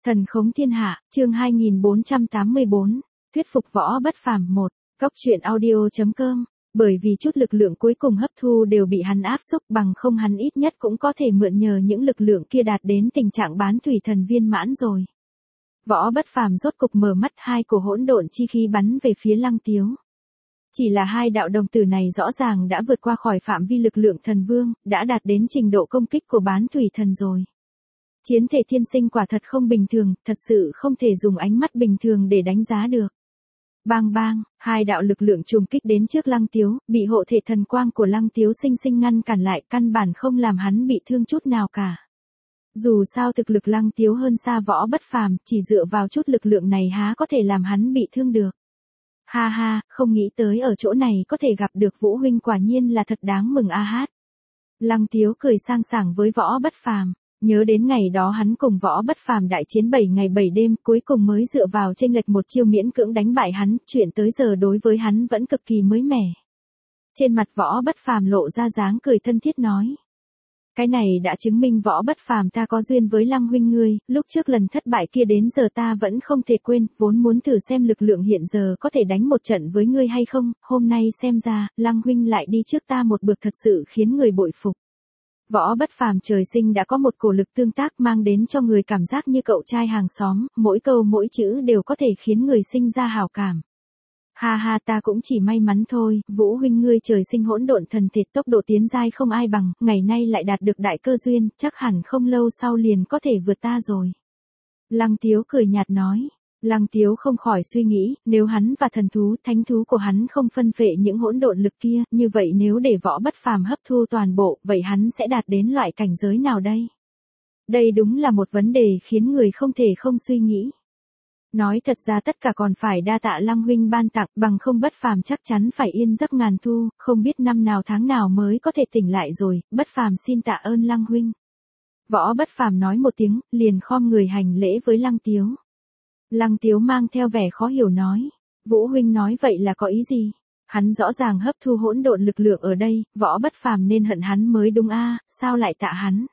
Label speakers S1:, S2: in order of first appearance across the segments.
S1: Thần khống thiên hạ, chương 2484, thuyết phục Võ Bất Phàm 1, Cóc truyện audio.com, bởi vì chút lực lượng cuối cùng hấp thu đều bị hắn áp xúc, bằng không hắn ít nhất cũng có thể mượn nhờ những lực lượng kia đạt đến tình trạng bán thủy thần viên mãn rồi. Võ Bất Phàm rốt cục mở mắt, hai cổ hỗn độn chi khí bắn về phía Lăng Tiếu. Chỉ là hai đạo đồng tử này rõ ràng đã vượt qua khỏi phạm vi lực lượng thần vương, đã đạt đến trình độ công kích của bán thủy thần rồi. Chiến thể thiên sinh quả thật không bình thường, thật sự không thể dùng ánh mắt bình thường để đánh giá được. Bang bang, hai đạo lực lượng trùng kích đến trước Lăng Tiếu, bị hộ thể thần quang của Lăng Tiếu sinh sinh ngăn cản lại, căn bản không làm hắn bị thương chút nào cả. Dù sao thực lực Lăng Tiếu hơn xa Võ Bất Phàm, chỉ dựa vào chút lực lượng này há có thể làm hắn bị thương được. Ha ha, không nghĩ tới ở chỗ này có thể gặp được Vũ huynh, quả nhiên là thật đáng mừng a hát. Lăng Tiếu cười sang sảng với Võ Bất Phàm. Nhớ đến ngày đó hắn cùng Võ Bất Phàm đại chiến 7 ngày 7 đêm, cuối cùng mới dựa vào chênh lệch một chiêu miễn cưỡng đánh bại hắn, chuyện tới giờ đối với hắn vẫn cực kỳ mới mẻ. Trên mặt Võ Bất Phàm lộ ra dáng cười thân thiết nói: cái này đã chứng minh Võ Bất Phàm ta có duyên với Lăng huynh ngươi, lúc trước lần thất bại kia đến giờ ta vẫn không thể quên, vốn muốn thử xem lực lượng hiện giờ có thể đánh một trận với ngươi hay không, hôm nay xem ra, Lăng huynh lại đi trước ta một bước, thật sự khiến người bội phục. Võ Bất Phàm trời sinh đã có một cổ lực tương tác mang đến cho người cảm giác như cậu trai hàng xóm, mỗi câu mỗi chữ đều có thể khiến người sinh ra hảo cảm. Ha ha, ta cũng chỉ may mắn thôi, Vũ huynh ngươi trời sinh hỗn độn thần thể, tốc độ tiến giai không ai bằng, ngày nay lại đạt được đại cơ duyên, chắc hẳn không lâu sau liền có thể vượt ta rồi. Lăng Tiếu cười nhạt nói. Lăng Tiếu không khỏi suy nghĩ, nếu hắn và thần thú, thánh thú của hắn không phân phệ những hỗn độn lực kia, như vậy nếu để Võ Bất Phàm hấp thu toàn bộ, vậy hắn sẽ đạt đến loại cảnh giới nào đây? Đây đúng là một vấn đề khiến người không thể không suy nghĩ. Nói thật ra tất cả còn phải đa tạ Lăng huynh ban tặng, bằng không Bất Phàm chắc chắn phải yên giấc ngàn thu, không biết năm nào tháng nào mới có thể tỉnh lại rồi, Bất Phàm xin tạ ơn Lăng huynh. Võ Bất Phàm nói một tiếng, liền khom người hành lễ với Lăng Tiếu. Lăng Tiếu mang theo vẻ khó hiểu nói: Vũ huynh nói vậy là có ý gì? Hắn rõ ràng hấp thu hỗn độn lực lượng ở đây, Võ Bất Phàm nên hận hắn mới đúng a, sao lại tạ hắn?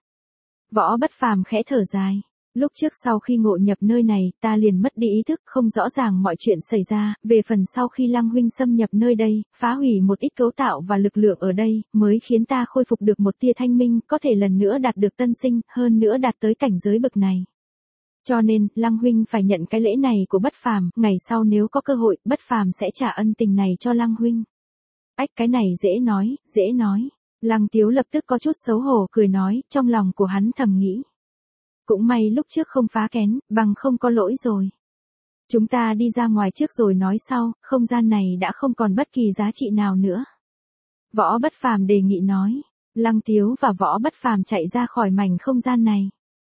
S1: Võ Bất Phàm khẽ thở dài. Lúc trước sau khi ngộ nhập nơi này, ta liền mất đi ý thức, không rõ ràng mọi chuyện xảy ra, về phần sau khi Lăng huynh xâm nhập nơi đây, phá hủy một ít cấu tạo và lực lượng ở đây, mới khiến ta khôi phục được một tia thanh minh, có thể lần nữa đạt được tân sinh, hơn nữa đạt tới cảnh giới bậc này. Cho nên, Lăng huynh phải nhận cái lễ này của Bất Phàm, ngày sau nếu có cơ hội, Bất Phàm sẽ trả ân tình này cho Lăng huynh. Ách, cái này dễ nói, dễ nói. Lăng Tiếu lập tức có chút xấu hổ cười nói, trong lòng của hắn thầm nghĩ. Cũng may lúc trước không phá kén, bằng không có lỗi rồi. Chúng ta đi ra ngoài trước rồi nói sau, không gian này đã không còn bất kỳ giá trị nào nữa. Võ Bất Phàm đề nghị nói. Lăng Tiếu và Võ Bất Phàm chạy ra khỏi mảnh không gian này.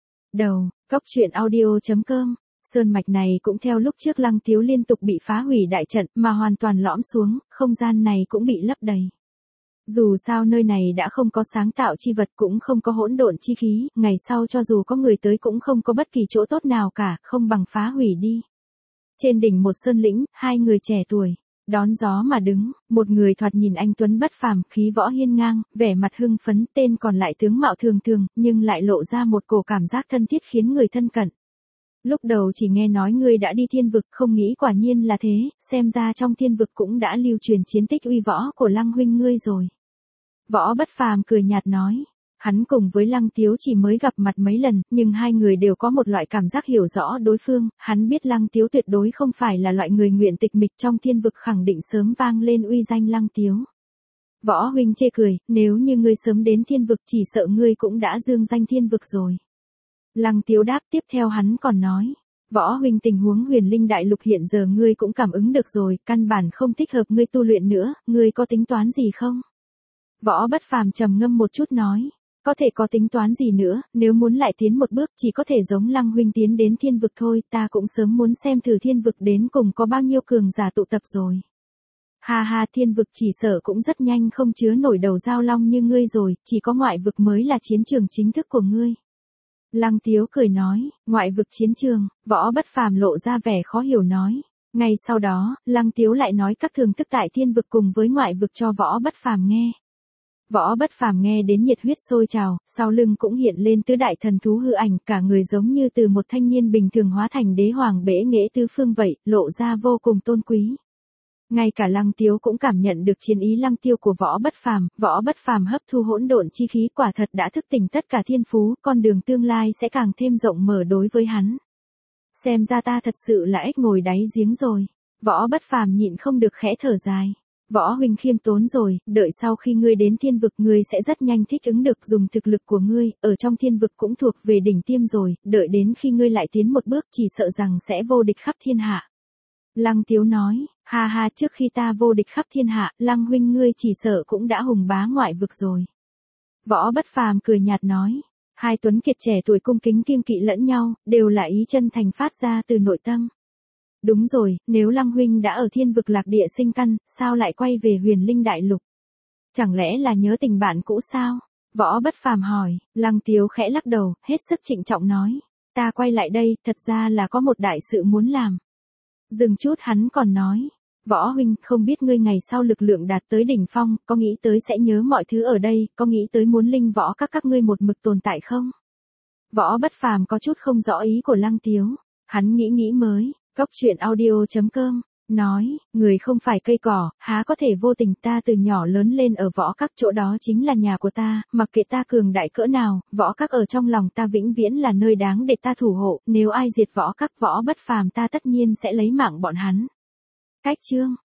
S1: Đầu, Cóc truyện audio.com, sơn mạch này cũng theo lúc trước Lăng Tiếu liên tục bị phá hủy đại trận mà hoàn toàn lõm xuống, không gian này cũng bị lấp đầy. Dù sao nơi này đã không có sáng tạo chi vật, cũng không có hỗn độn chi khí, ngày sau cho dù có người tới cũng không có bất kỳ chỗ tốt nào cả, không bằng phá hủy đi. Trên đỉnh một sơn lĩnh, hai người trẻ tuổi đón gió mà đứng, một người thoạt nhìn anh tuấn bất phàm, khí võ hiên ngang, vẻ mặt hưng phấn, tên còn lại tướng mạo thường thường, nhưng lại lộ ra một cổ cảm giác thân thiết khiến người thân cận. Lúc đầu chỉ nghe nói ngươi đã đi thiên vực, không nghĩ quả nhiên là thế, xem ra trong thiên vực cũng đã lưu truyền chiến tích uy võ của Lăng huynh ngươi rồi. Võ Bất Phàm cười nhạt nói. Hắn cùng với Lăng Tiếu chỉ mới gặp mặt mấy lần, nhưng hai người đều có một loại cảm giác hiểu rõ đối phương, hắn biết Lăng Tiếu tuyệt đối không phải là loại người nguyện tịch mịch, trong thiên vực khẳng định sớm vang lên uy danh Lăng Tiếu. Võ huynh chê cười, nếu như ngươi sớm đến thiên vực chỉ sợ ngươi cũng đã dương danh thiên vực rồi. Lăng Tiếu đáp, tiếp theo hắn còn nói. Võ huynh, tình huống Huyền Linh đại lục hiện giờ ngươi cũng cảm ứng được rồi, căn bản không thích hợp ngươi tu luyện nữa, ngươi có tính toán gì không? Võ Bất Phàm trầm ngâm một chút nói. Có thể có tính toán gì nữa, nếu muốn lại tiến một bước chỉ có thể giống Lăng huynh tiến đến thiên vực thôi, ta cũng sớm muốn xem thử thiên vực đến cùng có bao nhiêu cường giả tụ tập rồi. Ha ha, thiên vực chỉ sợ cũng rất nhanh không chứa nổi đầu giao long như ngươi rồi, chỉ có ngoại vực mới là chiến trường chính thức của ngươi. Lăng Tiếu cười nói, ngoại vực chiến trường, Võ Bất Phàm lộ ra vẻ khó hiểu nói. Ngay sau đó, Lăng Tiếu lại nói các thường thức tại thiên vực cùng với ngoại vực cho Võ Bất Phàm nghe. Võ Bất Phàm nghe đến nhiệt huyết sôi trào, sau lưng cũng hiện lên tứ đại thần thú hư ảnh, cả người giống như từ một thanh niên bình thường hóa thành đế hoàng bệ nghệ tứ phương vậy, lộ ra vô cùng tôn quý. Ngay cả Lăng Tiếu cũng cảm nhận được chiến ý lăng tiêu của Võ Bất Phàm hấp thu hỗn độn chi khí quả thật đã thức tỉnh tất cả thiên phú, con đường tương lai sẽ càng thêm rộng mở đối với hắn. Xem ra ta thật sự là ếch ngồi đáy giếng rồi. Võ Bất Phàm nhịn không được khẽ thở dài. Võ huynh khiêm tốn rồi, đợi sau khi ngươi đến thiên vực ngươi sẽ rất nhanh thích ứng được dùng thực lực của ngươi, ở trong thiên vực cũng thuộc về đỉnh tiêm rồi, đợi đến khi ngươi lại tiến một bước chỉ sợ rằng sẽ vô địch khắp thiên hạ. Lăng Tiếu nói, ha ha, trước khi ta vô địch khắp thiên hạ, Lăng huynh ngươi chỉ sợ cũng đã hùng bá ngoại vực rồi. Võ Bất Phàm cười nhạt nói, hai tuấn kiệt trẻ tuổi cung kính kiêng kỵ lẫn nhau, đều là ý chân thành phát ra từ nội tâm. Đúng rồi, nếu Lăng huynh đã ở thiên vực lạc địa sinh căn, sao lại quay về Huyền Linh Đại Lục? Chẳng lẽ là nhớ tình bạn cũ sao? Võ Bất Phàm hỏi. Lăng Tiếu khẽ lắc đầu, hết sức trịnh trọng nói, ta quay lại đây, thật ra là có một đại sự muốn làm. Dừng chút hắn còn nói, Võ huynh, không biết ngươi ngày sau lực lượng đạt tới đỉnh phong, có nghĩ tới sẽ nhớ mọi thứ ở đây, có nghĩ tới muốn linh võ các ngươi một mực tồn tại không? Võ Bất Phàm có chút không rõ ý của Lăng Tiếu, hắn nghĩ mới, Góc truyện audio.com, nói, người không phải cây cỏ, há có thể vô tình, ta từ nhỏ lớn lên ở võ các, chỗ đó chính là nhà của ta, mặc kệ ta cường đại cỡ nào, võ các ở trong lòng ta vĩnh viễn là nơi đáng để ta thủ hộ, nếu ai diệt võ các, Võ Bất Phàm ta tất nhiên sẽ lấy mạng bọn hắn. Cách chương